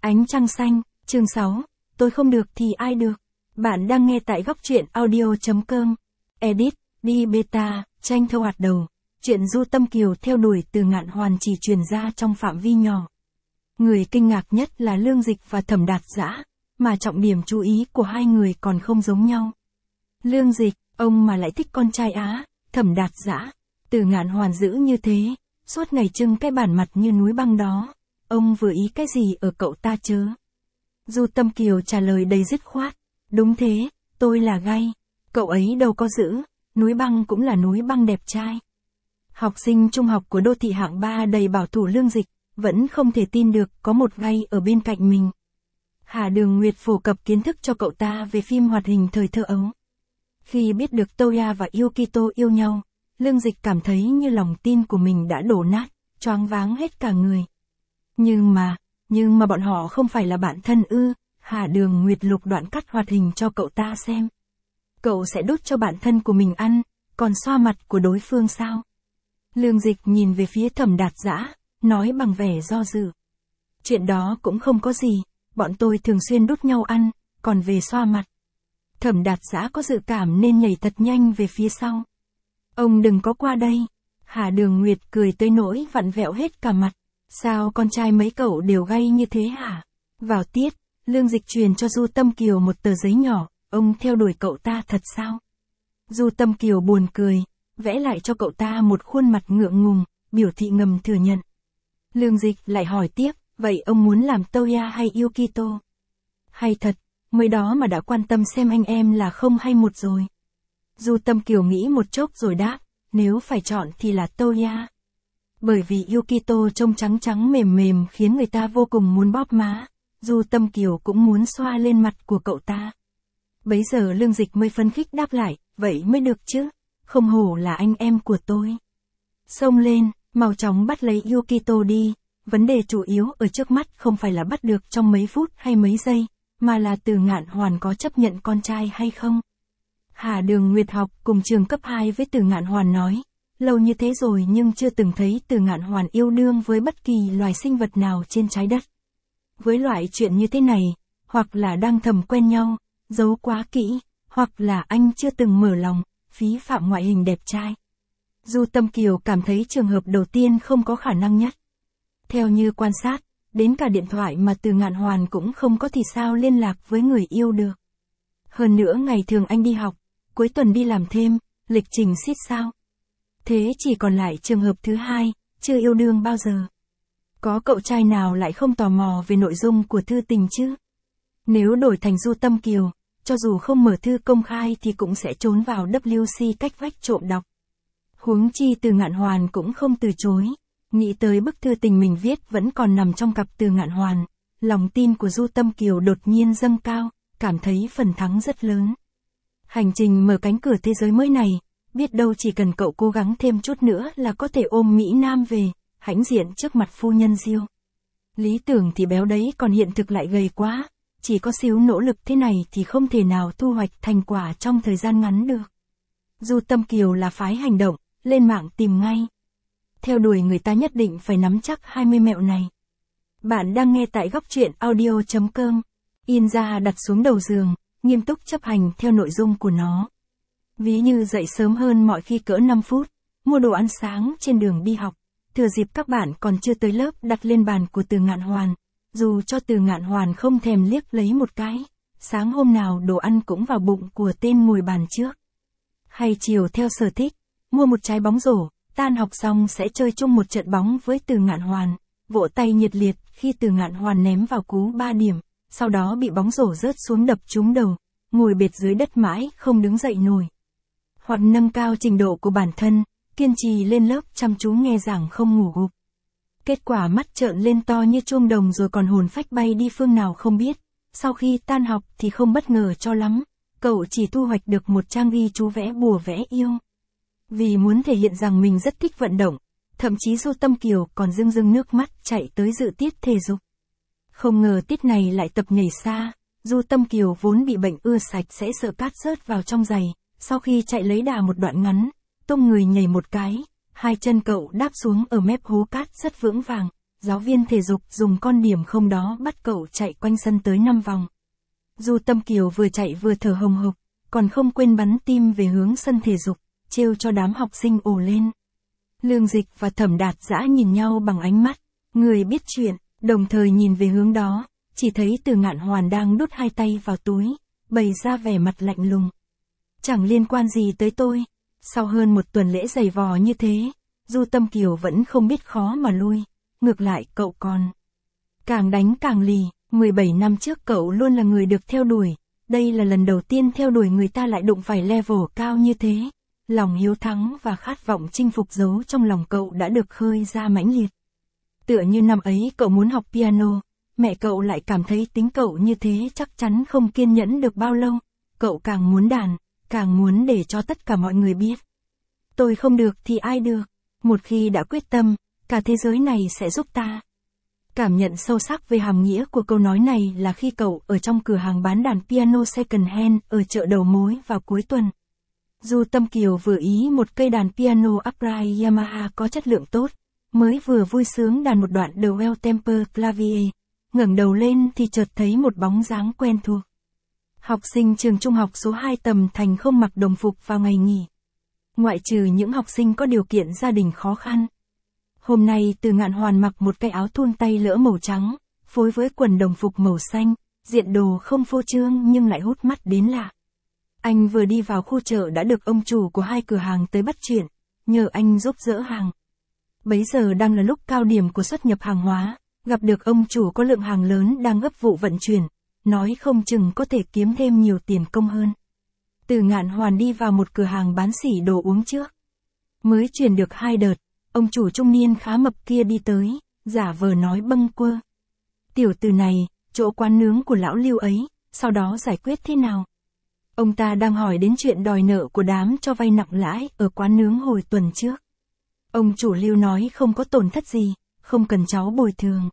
Ánh trăng xanh, chương 6, tôi không được thì ai được. Bạn đang nghe tại góc truyện audio.com. Edit, đi beta, tranh thâu hạt đầu. Chuyện Du Tâm Kiều theo đuổi Từ Ngạn Hoàn chỉ truyền ra trong phạm vi nhỏ. Người kinh ngạc nhất là Lương Dịch và Thẩm Đạt Dã, mà trọng điểm chú ý của hai người còn không giống nhau. Lương Dịch, ông mà lại thích con trai Á, Thẩm Đạt Dã, Từ Ngạn Hoàn giữ như thế, suốt ngày trưng cái bản mặt như núi băng đó. Ông vừa ý cái gì ở cậu ta chớ? Du Tâm Kiều trả lời đầy dứt khoát. Đúng thế, tôi là gay. Cậu ấy đâu có giữ, núi băng cũng là núi băng đẹp trai. Học sinh trung học của đô thị hạng 3 đầy bảo thủ Lương Dịch, vẫn không thể tin được có một gay ở bên cạnh mình. Hà Đường Nguyệt phổ cập kiến thức cho cậu ta về phim hoạt hình thời thơ ấu. Khi biết được Toya và Yukito yêu nhau, Lương Dịch cảm thấy như lòng tin của mình đã đổ nát, choáng váng hết cả người. Nhưng mà bọn họ không phải là bạn thân ư? Hà Đường Nguyệt lục đoạn cắt hoạt hình cho cậu ta xem. Cậu sẽ đút cho bạn thân của mình ăn, còn xoa mặt của đối phương sao? Lương Dịch nhìn về phía Thẩm Đạt Dã, nói bằng vẻ do dự. Chuyện đó cũng không có gì, bọn tôi thường xuyên đút nhau ăn, còn về xoa mặt. Thẩm Đạt Dã có dự cảm nên nhảy thật nhanh về phía sau. Ông đừng có qua đây. Hà Đường Nguyệt cười tới nỗi vặn vẹo hết cả mặt. Sao con trai mấy cậu đều gay như thế hả? Vào tiết, Lương Dịch truyền cho Du Tâm Kiều một tờ giấy nhỏ, ông theo đuổi cậu ta thật sao? Du Tâm Kiều buồn cười, vẽ lại cho cậu ta một khuôn mặt ngượng ngùng, biểu thị ngầm thừa nhận. Lương Dịch lại hỏi tiếp, vậy ông muốn làm Toya hay Yukito? Hay thật, mới đó mà đã quan tâm xem anh em là không hay một rồi. Du Tâm Kiều nghĩ một chốc rồi đáp, nếu phải chọn thì là Toya. Bởi vì Yukito trông trắng trắng mềm mềm khiến người ta vô cùng muốn bóp má. Du Tâm Kiều cũng muốn xoa lên mặt của cậu ta. Bấy giờ Lương Dịch mới phấn khích đáp lại, vậy mới được chứ, không hổ là anh em của tôi. Xông lên, mau chóng bắt lấy Yukito đi, vấn đề chủ yếu ở trước mắt không phải là bắt được trong mấy phút hay mấy giây, mà là Từ Ngạn Hoàn có chấp nhận con trai hay không. Hà Đường Nguyệt học cùng trường cấp 2 với Từ Ngạn Hoàn nói, lâu như thế rồi nhưng chưa từng thấy Từ Ngạn Hoàn yêu đương với bất kỳ loài sinh vật nào trên trái đất. Với loại chuyện như thế này, hoặc là đang thầm quen nhau, giấu quá kỹ, hoặc là anh chưa từng mở lòng, phí phạm ngoại hình đẹp trai. Du Tâm Kiều cảm thấy trường hợp đầu tiên không có khả năng nhất. Theo như quan sát, đến cả điện thoại mà Từ Ngạn Hoàn cũng không có thì sao liên lạc với người yêu được. Hơn nữa ngày thường anh đi học, cuối tuần đi làm thêm, lịch trình xít sao. Thế chỉ còn lại trường hợp thứ hai, chưa yêu đương bao giờ. Có cậu trai nào lại không tò mò về nội dung của thư tình chứ? Nếu đổi thành Du Tâm Kiều, cho dù không mở thư công khai thì cũng sẽ trốn vào WC cách vách trộm đọc. Huống chi Từ Ngạn Hoàn cũng không từ chối. Nghĩ tới bức thư tình mình viết vẫn còn nằm trong cặp Từ Ngạn Hoàn, lòng tin của Du Tâm Kiều đột nhiên dâng cao, cảm thấy phần thắng rất lớn. Hành trình mở cánh cửa thế giới mới này, biết đâu chỉ cần cậu cố gắng thêm chút nữa là có thể ôm Mỹ Nam về, hãnh diện trước mặt phu nhân Diêu. Lý tưởng thì béo đấy còn hiện thực lại gầy quá, chỉ có xíu nỗ lực thế này thì không thể nào thu hoạch thành quả trong thời gian ngắn được. Du Tâm Kiều là phái hành động, lên mạng tìm ngay. Theo đuổi người ta nhất định phải nắm chắc 20 mẹo này. Bạn đang nghe tại góc truyện audio.com. In ra đặt xuống đầu giường, nghiêm túc chấp hành theo nội dung của nó. Ví như dậy sớm hơn mọi khi cỡ 5 phút, mua đồ ăn sáng trên đường đi học, thừa dịp các bạn còn chưa tới lớp đặt lên bàn của Từ Ngạn Hoàn, dù cho Từ Ngạn Hoàn không thèm liếc lấy một cái, sáng hôm nào đồ ăn cũng vào bụng của tên ngồi bàn trước. Hay chiều theo sở thích, mua một trái bóng rổ, tan học xong sẽ chơi chung một trận bóng với Từ Ngạn Hoàn, vỗ tay nhiệt liệt khi Từ Ngạn Hoàn ném vào cú 3 điểm, sau đó bị bóng rổ rớt xuống đập trúng đầu, ngồi bệt dưới đất mãi không đứng dậy nổi. Hoặc nâng cao trình độ của bản thân, kiên trì lên lớp chăm chú nghe giảng không ngủ gục. Kết quả mắt trợn lên to như chuông đồng rồi còn hồn phách bay đi phương nào không biết. Sau khi tan học thì không bất ngờ cho lắm, cậu chỉ thu hoạch được một trang ghi chú vẽ bùa vẽ yêu. Vì muốn thể hiện rằng mình rất thích vận động, thậm chí Du Tâm Kiều còn rưng rưng nước mắt chạy tới dự tiết thể dục. Không ngờ tiết này lại tập nhảy xa, Du Tâm Kiều vốn bị bệnh ưa sạch sẽ sợ cát rớt vào trong giày, sau khi chạy lấy đà một đoạn ngắn, tung người nhảy một cái, hai chân cậu đáp xuống ở mép hố cát rất vững vàng, giáo viên thể dục dùng con điểm không đó bắt cậu chạy quanh sân tới 5 vòng. Du Tâm Kiều vừa chạy vừa thở hồng hộc, còn không quên bắn tim về hướng sân thể dục, trêu cho đám học sinh ồ lên. Lương Dịch và Thẩm Đạt Dã nhìn nhau bằng ánh mắt người biết chuyện, đồng thời nhìn về hướng đó, chỉ thấy Từ Ngạn Hoàn đang đút hai tay vào túi, bày ra vẻ mặt lạnh lùng. Chẳng liên quan gì tới tôi. Sau hơn một tuần lễ giày vò như thế, Du Tâm Kiều vẫn không biết khó mà lui, ngược lại cậu còn càng đánh càng lì. 17 năm trước cậu luôn là người được theo đuổi, đây là lần đầu tiên theo đuổi người ta lại đụng phải level cao như thế. Lòng hiếu thắng và khát vọng chinh phục giấu trong lòng cậu đã được khơi ra mãnh liệt. Tựa như năm ấy cậu muốn học piano, mẹ cậu lại cảm thấy tính cậu như thế chắc chắn không kiên nhẫn được bao lâu. Cậu càng muốn đàn, càng muốn để cho tất cả mọi người biết. Tôi không được thì ai được, một khi đã quyết tâm, cả thế giới này sẽ giúp ta. Cảm nhận sâu sắc về hàm nghĩa của câu nói này là khi cậu ở trong cửa hàng bán đàn piano second hand ở chợ đầu mối vào cuối tuần. Du Tâm Kiều vừa ý một cây đàn piano upright Yamaha có chất lượng tốt, mới vừa vui sướng đàn một đoạn The Well Temper Clavier, ngẩng đầu lên thì chợt thấy một bóng dáng quen thuộc. Học sinh trường trung học số 2 Tầm Thành không mặc đồng phục vào ngày nghỉ. Ngoại trừ những học sinh có điều kiện gia đình khó khăn. Hôm nay Từ Ngạn Hoàn mặc một cái áo thun tay lỡ màu trắng, phối với quần đồng phục màu xanh, diện đồ không phô trương nhưng lại hút mắt đến lạ. Anh vừa đi vào khu chợ đã được ông chủ của hai cửa hàng tới bắt chuyện, nhờ anh giúp dỡ hàng. Bấy giờ đang là lúc cao điểm của xuất nhập hàng hóa, gặp được ông chủ có lượng hàng lớn đang gấp vụ vận chuyển, nói không chừng có thể kiếm thêm nhiều tiền công hơn. Từ Ngạn Hoàn đi vào một cửa hàng bán xỉ đồ uống trước. Mới chuyển được 2 đợt, ông chủ trung niên khá mập kia đi tới, giả vờ nói bâng quơ. Tiểu tử này, chỗ quán nướng của lão Lưu ấy, sau đó giải quyết thế nào? Ông ta đang hỏi đến chuyện đòi nợ của đám cho vay nặng lãi ở quán nướng hồi tuần trước. Ông chủ Lưu nói không có tổn thất gì, không cần cháu bồi thường.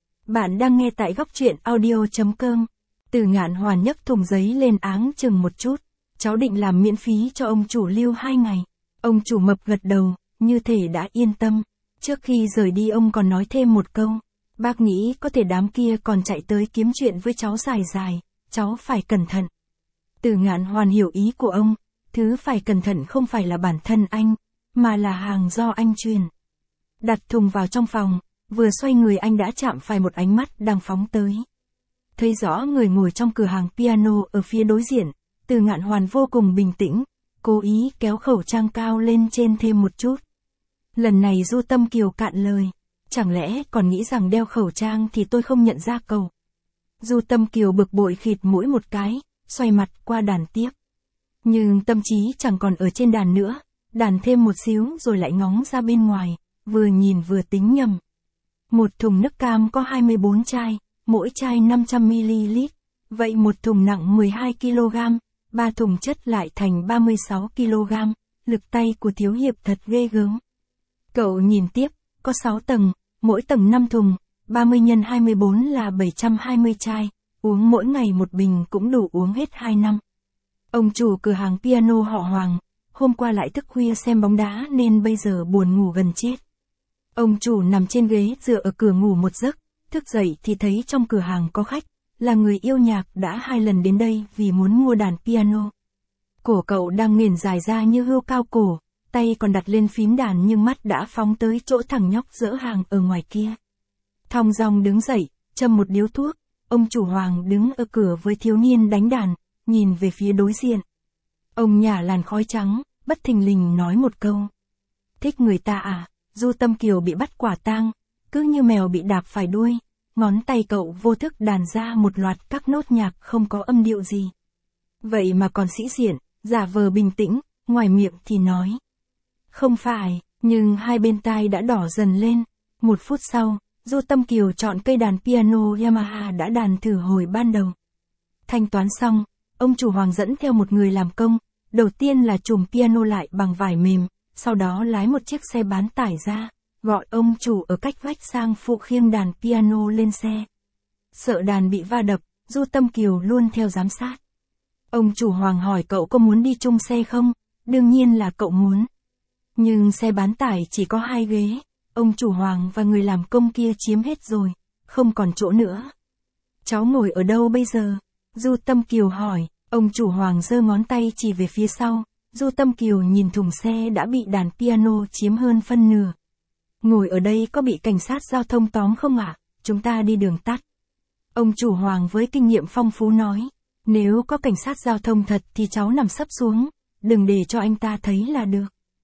Bạn đang nghe tại góc truyện audio.com. Từ Ngạn Hoàn nhấc thùng giấy lên áng chừng một chút. Cháu định làm miễn phí cho ông chủ Lưu 2 ngày. Ông chủ mập gật đầu, như thể đã yên tâm. Trước khi rời đi ông còn nói thêm một câu. Bác nghĩ có thể đám kia còn chạy tới kiếm chuyện với cháu dài dài, cháu phải cẩn thận. Từ Ngạn Hoàn hiểu ý của ông, thứ phải cẩn thận không phải là bản thân anh, mà là hàng do anh truyền. Đặt thùng vào trong phòng, vừa xoay người anh đã chạm phải một ánh mắt đang phóng tới. Thấy rõ người ngồi trong cửa hàng piano ở phía đối diện, Từ Ngạn Hoàn vô cùng bình tĩnh, cố ý kéo khẩu trang cao lên trên thêm một chút. Lần này Du Tâm Kiều cạn lời, chẳng lẽ còn nghĩ rằng đeo khẩu trang thì tôi không nhận ra cậu. Du Tâm Kiều bực bội khịt mũi một cái, xoay mặt qua đàn tiếp. Nhưng tâm trí chẳng còn ở trên đàn nữa, đàn thêm một xíu rồi lại ngóng ra bên ngoài, vừa nhìn vừa tính nhầm. Một thùng nước cam có 24 chai, mỗi chai 500ml, vậy một thùng nặng 12kg, 3 thùng chất lại thành 36kg, lực tay của thiếu hiệp thật ghê gớm. Cậu nhìn tiếp, có 6 tầng, mỗi tầng 5 thùng, 30 x 24 là 720 chai, uống mỗi ngày một bình cũng đủ uống hết 2 năm. Ông chủ cửa hàng piano họ Hoàng, hôm qua lại thức khuya xem bóng đá nên bây giờ buồn ngủ gần chết. Ông chủ nằm trên ghế dựa ở cửa ngủ một giấc, thức dậy thì thấy trong cửa hàng có khách, là người yêu nhạc đã 2 lần đến đây vì muốn mua đàn piano. Cổ cậu đang nghiền dài ra như hươu cao cổ, tay còn đặt lên phím đàn nhưng mắt đã phóng tới chỗ thằng nhóc dỡ hàng ở ngoài kia. Thong dong đứng dậy, châm một điếu thuốc, ông chủ Hoàng đứng ở cửa với thiếu niên đánh đàn, nhìn về phía đối diện. Ông nhả làn khói trắng, bất thình lình nói một câu. Thích người ta à? Du Tâm Kiều bị bắt quả tang, cứ như mèo bị đạp phải đuôi, ngón tay cậu vô thức đàn ra một loạt các nốt nhạc không có âm điệu gì. Vậy mà còn sĩ diện, giả vờ bình tĩnh, ngoài miệng thì nói. Không phải, nhưng hai bên tai đã đỏ dần lên. 1 phút sau, Du Tâm Kiều chọn cây đàn piano Yamaha đã đàn thử hồi ban đầu. Thanh toán xong, ông chủ Hoàng dẫn theo một người làm công, đầu tiên là chùm piano lại bằng vải mềm, sau đó lái một chiếc xe bán tải ra, gọi ông chủ ở cách vách sang phụ khiêng đàn piano lên xe. Sợ đàn bị va đập, Du Tâm Kiều luôn theo giám sát. Ông chủ Hoàng hỏi cậu có muốn đi chung xe không? Đương nhiên là cậu muốn. Nhưng xe bán tải chỉ có 2 ghế, ông chủ Hoàng và người làm công kia chiếm hết rồi, không còn chỗ nữa. Cháu ngồi ở đâu bây giờ? Du Tâm Kiều hỏi, ông chủ Hoàng giơ ngón tay chỉ về phía sau, Du Tâm Kiều nhìn thùng xe đã bị đàn piano chiếm hơn phân nửa. Ngồi ở đây có bị cảnh sát giao thông tóm không ạ? Chúng ta đi đường tắt. Ông chủ Hoàng với kinh nghiệm phong phú nói, nếu có cảnh sát giao thông thật thì cháu nằm sấp xuống, đừng để cho anh ta thấy là được.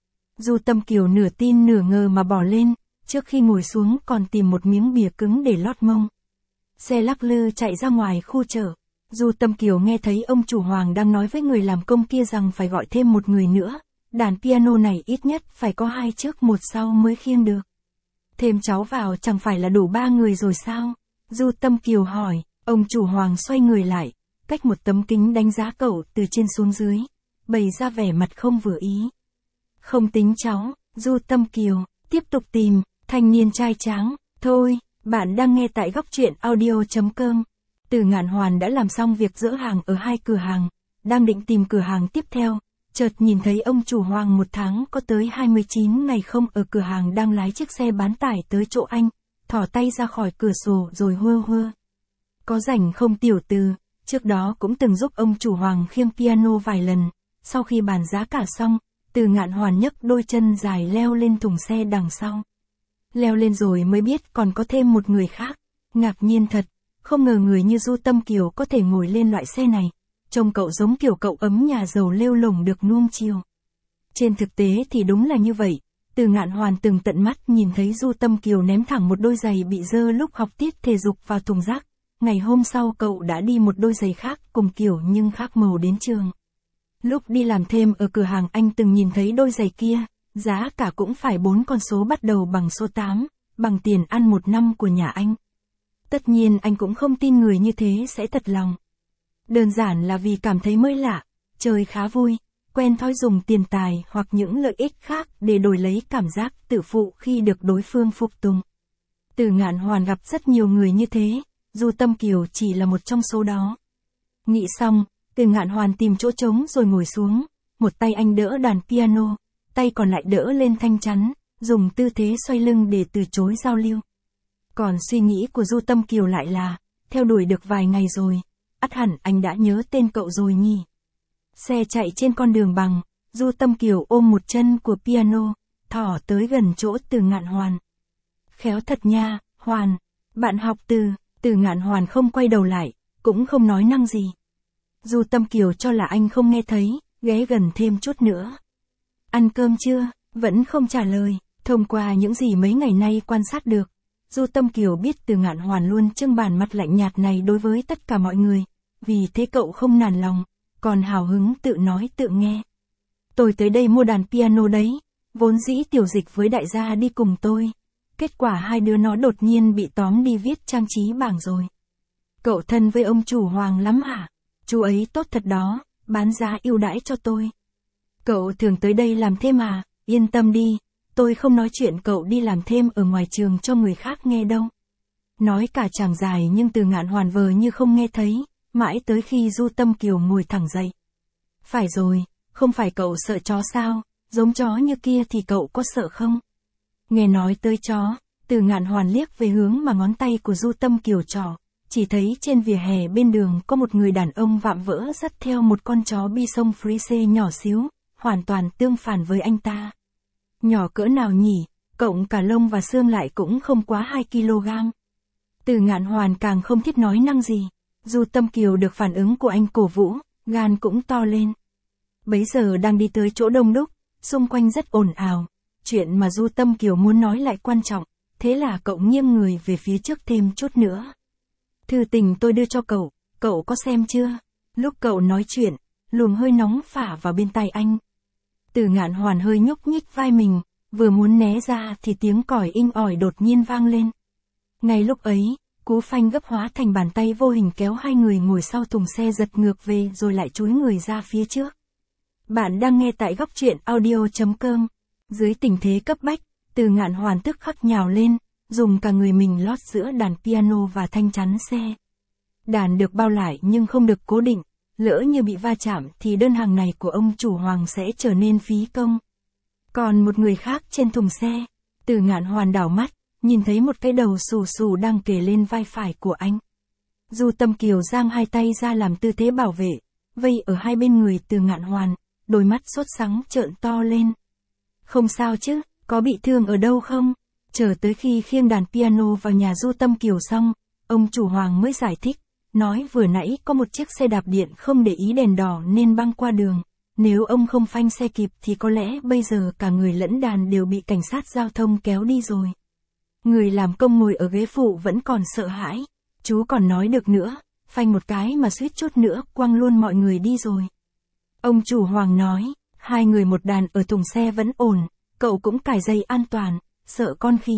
Du Tâm Kiều nửa tin nửa ngờ mà bỏ lên, trước khi ngồi xuống còn tìm một miếng bìa cứng để lót mông. Xe lắc lư chạy ra ngoài khu chợ. Du Tâm Kiều nghe thấy ông chủ Hoàng đang nói với người làm công kia rằng phải gọi thêm một người nữa, đàn piano này ít nhất phải có 2 trước 1 sau mới khiêng được. Thêm cháu vào chẳng phải là đủ 3 người rồi sao? Du Tâm Kiều hỏi, ông chủ Hoàng xoay người lại, cách một tấm kính đánh giá cậu từ trên xuống dưới, bày ra vẻ mặt không vừa ý. Không tính cháu, Du Tâm Kiều, tiếp tục tìm, thanh niên trai tráng, thôi, bạn đang nghe tại góc truyện audio.com. Từ Ngạn Hoàn đã làm xong việc dỡ hàng ở 2 cửa hàng, đang định tìm cửa hàng tiếp theo, chợt nhìn thấy ông chủ Hoàng 1 tháng có tới 29 ngày không ở cửa hàng đang lái chiếc xe bán tải tới chỗ anh, thỏ tay ra khỏi cửa sổ rồi hơ hơ. Có rảnh không tiểu từ, trước đó cũng từng giúp ông chủ Hoàng khiêng piano vài lần, sau khi bàn giá cả xong, Từ Ngạn Hoàn nhấc đôi chân dài leo lên thùng xe đằng sau. Leo lên rồi mới biết còn có thêm một người khác, ngạc nhiên thật, không ngờ người như Du Tâm Kiều có thể ngồi lên loại xe này, trông cậu giống kiểu cậu ấm nhà giàu lêu lổng được nuông chiều. Trên thực tế thì đúng là như vậy, Từ Ngạn Hoàn từng tận mắt nhìn thấy Du Tâm Kiều ném thẳng một đôi giày bị dơ lúc học tiết thể dục vào thùng rác, ngày hôm sau cậu đã đi một đôi giày khác cùng kiểu nhưng khác màu đến trường. Lúc đi làm thêm ở cửa hàng anh từng nhìn thấy đôi giày kia, giá cả cũng phải 4 con số bắt đầu bằng số 8, bằng tiền ăn 1 năm của nhà anh. Tất nhiên anh cũng không tin người như thế sẽ thật lòng. Đơn giản là vì cảm thấy mới lạ, chơi khá vui, quen thói dùng tiền tài hoặc những lợi ích khác để đổi lấy cảm giác tự phụ khi được đối phương phục tùng. Từ Ngạn Hoàn gặp rất nhiều người như thế, Du Tâm Kiều chỉ là một trong số đó. Nghĩ xong, Từ Ngạn Hoàn tìm chỗ trống rồi ngồi xuống, một tay anh đỡ đàn piano, tay còn lại đỡ lên thanh chắn, dùng tư thế xoay lưng để từ chối giao lưu. Còn suy nghĩ của Du Tâm Kiều lại là, theo đuổi được vài ngày rồi, ắt hẳn anh đã nhớ tên cậu rồi nhỉ. Xe chạy trên con đường bằng, Du Tâm Kiều ôm một chân của piano, thỏ tới gần chỗ Từ Ngạn Hoàn. Khéo thật nha, Hoàn, bạn học Từ Ngạn Hoàn không quay đầu lại, cũng không nói năng gì. Du Tâm Kiều cho là anh không nghe thấy, ghé gần thêm chút nữa. Ăn cơm chưa? Vẫn không trả lời. Thông qua những gì mấy ngày nay quan sát được, Du Tâm Kiều biết Từ Ngạn Hoàn luôn trưng bản mặt lạnh nhạt này đối với tất cả mọi người, vì thế cậu không nản lòng, còn hào hứng tự nói tự nghe. Tôi tới đây mua đàn piano đấy, vốn dĩ Tiểu Dịch với đại gia đi cùng tôi. Kết quả hai đứa nó đột nhiên bị tóm đi viết trang trí bảng rồi. Cậu thân với ông chủ Hoàng lắm hả? Chú ấy tốt thật đó, bán giá ưu đãi cho tôi. Cậu thường tới đây làm thêm à? Yên tâm đi, tôi không nói chuyện cậu đi làm thêm ở ngoài trường cho người khác nghe đâu. Nói cả chàng dài nhưng Từ Ngạn Hoàn vờ như không nghe thấy, mãi tới khi Du Tâm Kiều ngồi thẳng dậy. Phải rồi, không phải cậu sợ chó sao, giống chó như kia thì cậu có sợ không? Nghe nói tới chó, Từ Ngạn Hoàn liếc về hướng mà ngón tay của Du Tâm Kiều trỏ, chỉ thấy trên vỉa hè bên đường có một người đàn ông vạm vỡ dắt theo một con chó Bison Frise nhỏ xíu, hoàn toàn tương phản với anh ta. Nhỏ cỡ nào nhỉ, cộng cả lông và xương lại cũng không quá 2 kg. Từ Ngạn Hoàn càng không thiết nói năng gì. Du Tâm Kiều được phản ứng của anh cổ vũ, gan cũng to lên. Bấy giờ đang đi tới chỗ đông đúc, xung quanh rất ồn ào. Chuyện mà Du Tâm Kiều muốn nói lại quan trọng, thế là cậu nghiêng người về phía trước thêm chút nữa. Thư tình tôi đưa cho cậu có xem chưa? Lúc cậu nói chuyện, luồng hơi nóng phả vào bên tai anh. Từ Ngạn Hoàn hơi nhúc nhích vai mình, vừa muốn né ra thì tiếng còi inh ỏi đột nhiên vang lên. Ngay lúc ấy, cú phanh gấp hóa thành bàn tay vô hình kéo hai người ngồi sau thùng xe giật ngược về rồi lại chúi người ra phía trước. Bạn đang nghe tại góc truyện audio.com. Dưới tình thế cấp bách, Từ Ngạn Hoàn tức khắc nhào lên, dùng cả người mình lót giữa đàn piano và thanh chắn xe. Đàn được bao lại nhưng không được cố định, lỡ như bị va chạm thì đơn hàng này của ông chủ Hoàng sẽ trở nên phí công. Còn một người khác trên thùng xe, Từ Ngạn Hoàn đảo mắt, nhìn thấy một cái đầu xù xù đang kề lên vai phải của anh. Du Tâm Kiều giang hai tay ra làm tư thế bảo vệ, vây ở hai bên người Từ Ngạn Hoàn, đôi mắt sốt sắng trợn to lên. Không sao chứ, có bị thương ở đâu không? Chờ tới khi khiêng đàn piano vào nhà Du Tâm Kiều xong, ông chủ Hoàng mới giải thích, nói vừa nãy có một chiếc xe đạp điện không để ý đèn đỏ nên băng qua đường. Nếu ông không phanh xe kịp thì có lẽ bây giờ cả người lẫn đàn đều bị cảnh sát giao thông kéo đi rồi. Người làm công ngồi ở ghế phụ vẫn còn sợ hãi. Chú còn nói được nữa, phanh một cái mà suýt chút nữa quăng luôn mọi người đi rồi. Ông chủ Hoàng nói, hai người một đàn ở thùng xe vẫn ổn, cậu cũng cài dây an toàn, sợ con khỉ.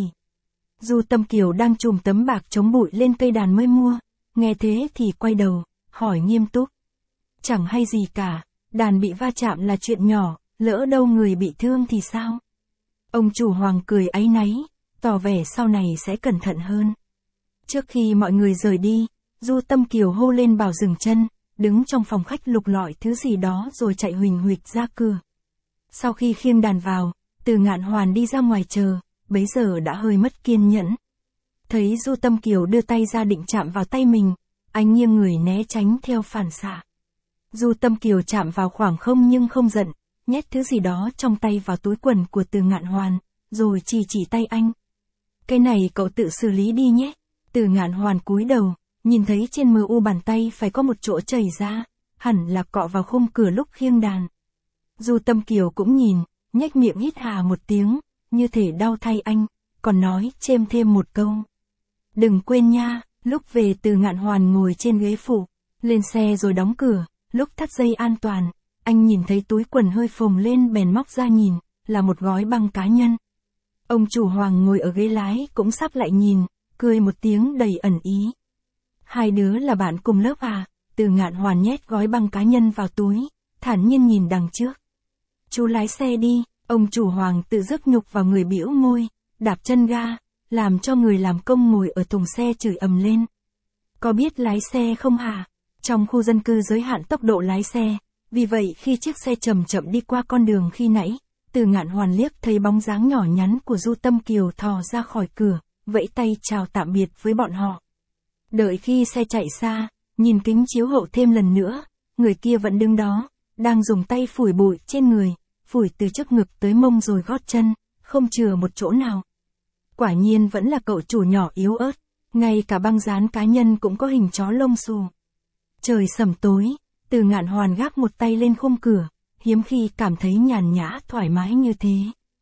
Du Tâm Kiều đang chùm tấm bạc chống bụi lên cây đàn mới mua, nghe thế thì quay đầu, hỏi nghiêm túc. Chẳng hay gì cả, đàn bị va chạm là chuyện nhỏ, lỡ đâu người bị thương thì sao? Ông chủ Hoàng cười áy náy, tỏ vẻ sau này sẽ cẩn thận hơn. Trước khi mọi người rời đi, Du Tâm Kiều hô lên bảo dừng chân, đứng trong phòng khách lục lọi thứ gì đó rồi chạy huỳnh huỵch ra cửa. Sau khi khiêng đàn vào, Từ Ngạn Hoàn đi ra ngoài chờ, bấy giờ đã hơi mất kiên nhẫn. Thấy Du Tâm Kiều đưa tay ra định chạm vào tay mình, anh nghiêng người né tránh theo phản xạ. Du Tâm Kiều chạm vào khoảng không nhưng không giận, nhét thứ gì đó trong tay vào túi quần của Từ Ngạn Hoàn, rồi chỉ tay anh. Cái này cậu tự xử lý đi nhé. Từ Ngạn Hoàn cúi đầu, nhìn thấy trên mu bàn tay phải có một chỗ chảy ra, hẳn là cọ vào khung cửa lúc khiêng đàn. Du Tâm Kiều cũng nhìn, nhếch miệng hít hà một tiếng, như thể đau thay anh, còn nói chêm thêm một câu. Đừng quên nha, lúc về Từ Ngạn Hoàn ngồi trên ghế phụ, lên xe rồi đóng cửa, lúc thắt dây an toàn, anh nhìn thấy túi quần hơi phồng lên bèn móc ra nhìn, là một gói băng cá nhân. Ông chủ Hoàng ngồi ở ghế lái cũng sắp lại nhìn, cười một tiếng đầy ẩn ý. Hai đứa là bạn cùng lớp à? Từ Ngạn Hoàn nhét gói băng cá nhân vào túi, thản nhiên nhìn đằng trước. Chú lái xe đi, ông chủ Hoàng tự rước nhục vào người bĩu môi, đạp chân ga, làm cho người làm công ngồi ở thùng xe chửi ầm lên. Có biết lái xe không hả? Trong khu dân cư giới hạn tốc độ lái xe, vì vậy khi chiếc xe chậm chậm đi qua con đường khi nãy, Từ Ngạn Hoàn liếc thấy bóng dáng nhỏ nhắn của Du Tâm Kiều thò ra khỏi cửa, vẫy tay chào tạm biệt với bọn họ. Đợi khi xe chạy xa, nhìn kính chiếu hậu thêm lần nữa, người kia vẫn đứng đó, đang dùng tay phủi bụi trên người, phủi từ trước ngực tới mông rồi gót chân, không chừa một chỗ nào. Quả nhiên vẫn là cậu chủ nhỏ yếu ớt, ngay cả băng dán cá nhân cũng có hình chó lông xù. Trời sẩm tối, Từ Ngạn Hoàn gác một tay lên khung cửa, hiếm khi cảm thấy nhàn nhã thoải mái như thế.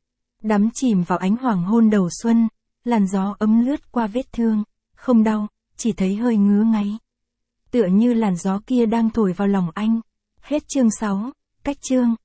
Đắm chìm vào ánh hoàng hôn đầu xuân, làn gió ấm lướt qua vết thương, không đau, chỉ thấy hơi ngứa ngáy. Tựa như làn gió kia đang thổi vào lòng anh. Hết chương 6, cách chương.